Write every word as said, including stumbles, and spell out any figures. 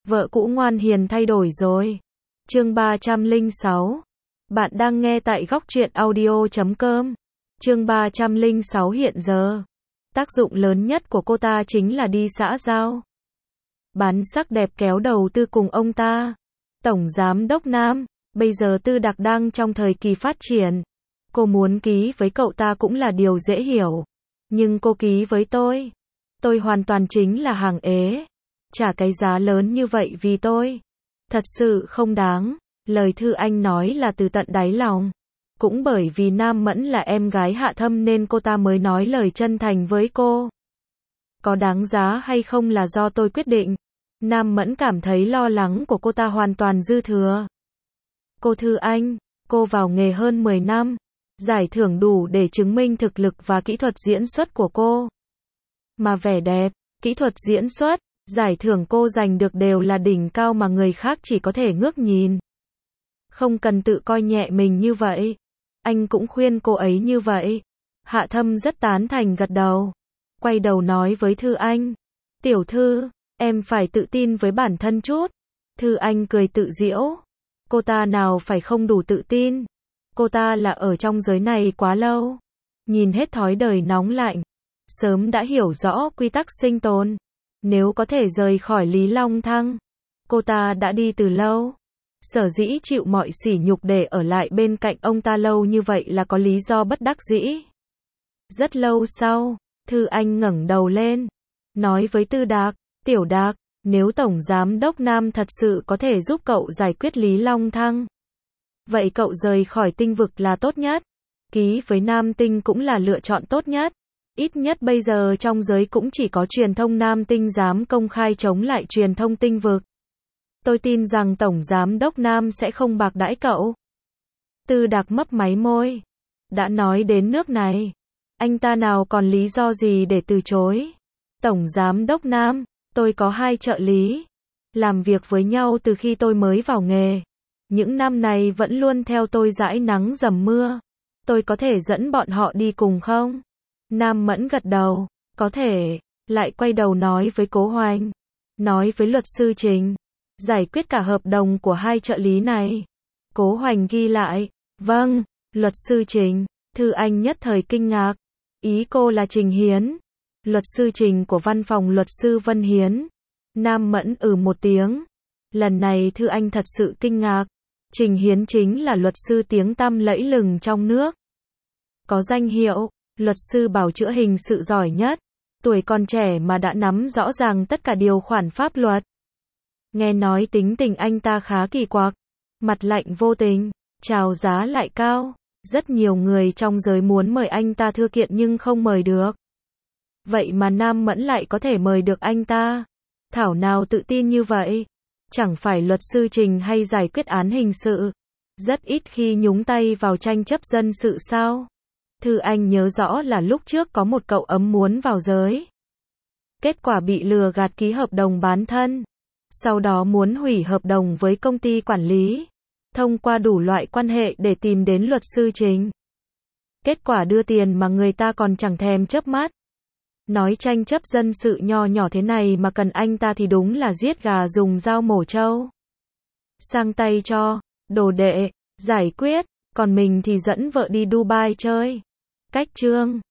Vợ cũ ngoan hiền thay đổi rồi. Chương ba trăm lẻ sáu. Bạn đang nghe tại góc truyện audio chấm com. Chương ba trăm lẻ sáu hiện giờ. Tác dụng lớn nhất của cô ta chính là đi xã giao. Bán sắc đẹp kéo đầu tư cùng ông ta. Tổng Giám đốc Nam, bây giờ Tư Đạc đang trong thời kỳ phát triển. Cô muốn ký với cậu ta cũng là điều dễ hiểu. Nhưng cô ký với tôi. Tôi hoàn toàn chính là hàng ế. Trả cái giá lớn như vậy vì tôi. Thật sự không đáng. Lời Thư Anh nói là từ tận đáy lòng. Cũng bởi vì Nam Mẫn là em gái Hạ Thâm nên cô ta mới nói lời chân thành với cô. Có đáng giá hay không là do tôi quyết định. Nam Mẫn cảm thấy lo lắng của cô ta hoàn toàn dư thừa. Cô Thư Anh, cô vào nghề hơn mười năm. Giải thưởng đủ để chứng minh thực lực và kỹ thuật diễn xuất của cô. Mà vẻ đẹp, kỹ thuật diễn xuất, giải thưởng cô giành được đều là đỉnh cao mà người khác chỉ có thể ngước nhìn. Không cần tự coi nhẹ mình như vậy. Anh cũng khuyên cô ấy như vậy. Hạ Thâm rất tán thành gật đầu. Quay đầu nói với Thư Anh. Tiểu Thư, em phải tự tin với bản thân chút. Thư Anh cười tự giễu. Cô ta nào phải không đủ tự tin. Cô ta là ở trong giới này quá lâu. Nhìn hết thói đời nóng lạnh. Sớm đã hiểu rõ quy tắc sinh tồn. Nếu có thể rời khỏi Lý Long Thăng, cô ta đã đi từ lâu. Sở dĩ chịu mọi sỉ nhục để ở lại bên cạnh ông ta lâu như vậy là có lý do bất đắc dĩ. Rất lâu sau, Thư Anh ngẩng đầu lên, nói với Tư Đạc, Tiểu Đạc, nếu Tổng Giám đốc Nam thật sự có thể giúp cậu giải quyết Lý Long Thăng, vậy cậu rời khỏi tinh vực là tốt nhất. Ký với Nam Tinh cũng là lựa chọn tốt nhất. Ít nhất bây giờ trong giới cũng chỉ có truyền thông Nam Tinh dám công khai chống lại truyền thông tinh vực. Tôi tin rằng Tổng Giám đốc Nam sẽ không bạc đãi cậu. Tư Đạc mấp máy môi. Đã nói đến nước này, anh ta nào còn lý do gì để từ chối. Tổng Giám đốc Nam, tôi có hai trợ lý. Làm việc với nhau từ khi tôi mới vào nghề. Những năm này vẫn luôn theo tôi dãi nắng dầm mưa. Tôi có thể dẫn bọn họ đi cùng không? Nam Mẫn gật đầu. Có thể. Lại quay đầu nói với Cố Hoành. Nói với luật sư Trình. Giải quyết cả hợp đồng của hai trợ lý này. Cố Hoành ghi lại. Vâng, luật sư Trình. Thư Anh nhất thời kinh ngạc. Ý cô là Trình Hiến. Luật sư Trình của văn phòng luật sư Vân Hiến. Nam Mẫn ừ một tiếng. Lần này Thư Anh thật sự kinh ngạc. Trình Hiến chính là luật sư tiếng tăm lẫy lừng trong nước. Có danh hiệu, luật sư bảo chữa hình sự giỏi nhất. Tuổi còn trẻ mà đã nắm rõ ràng tất cả điều khoản pháp luật. Nghe nói tính tình anh ta khá kỳ quặc. Mặt lạnh vô tình, chào giá lại cao. Rất nhiều người trong giới muốn mời anh ta thưa kiện nhưng không mời được. Vậy mà Nam Mẫn lại có thể mời được anh ta. Thảo nào tự tin như vậy. Chẳng phải luật sư Trình hay giải quyết án hình sự. Rất ít khi nhúng tay vào tranh chấp dân sự sao. Thư Anh nhớ rõ là lúc trước có một cậu ấm muốn vào giới. Kết quả bị lừa gạt ký hợp đồng bán thân. Sau đó muốn hủy hợp đồng với công ty quản lý. Thông qua đủ loại quan hệ để tìm đến luật sư Trình. Kết quả đưa tiền mà người ta còn chẳng thèm chớp mắt. Nói tranh chấp dân sự nho nhỏ thế này mà cần anh ta thì đúng là giết gà dùng dao mổ trâu. Sang tay cho, đồ đệ, giải quyết, còn mình thì dẫn vợ đi Dubai chơi. Cách chương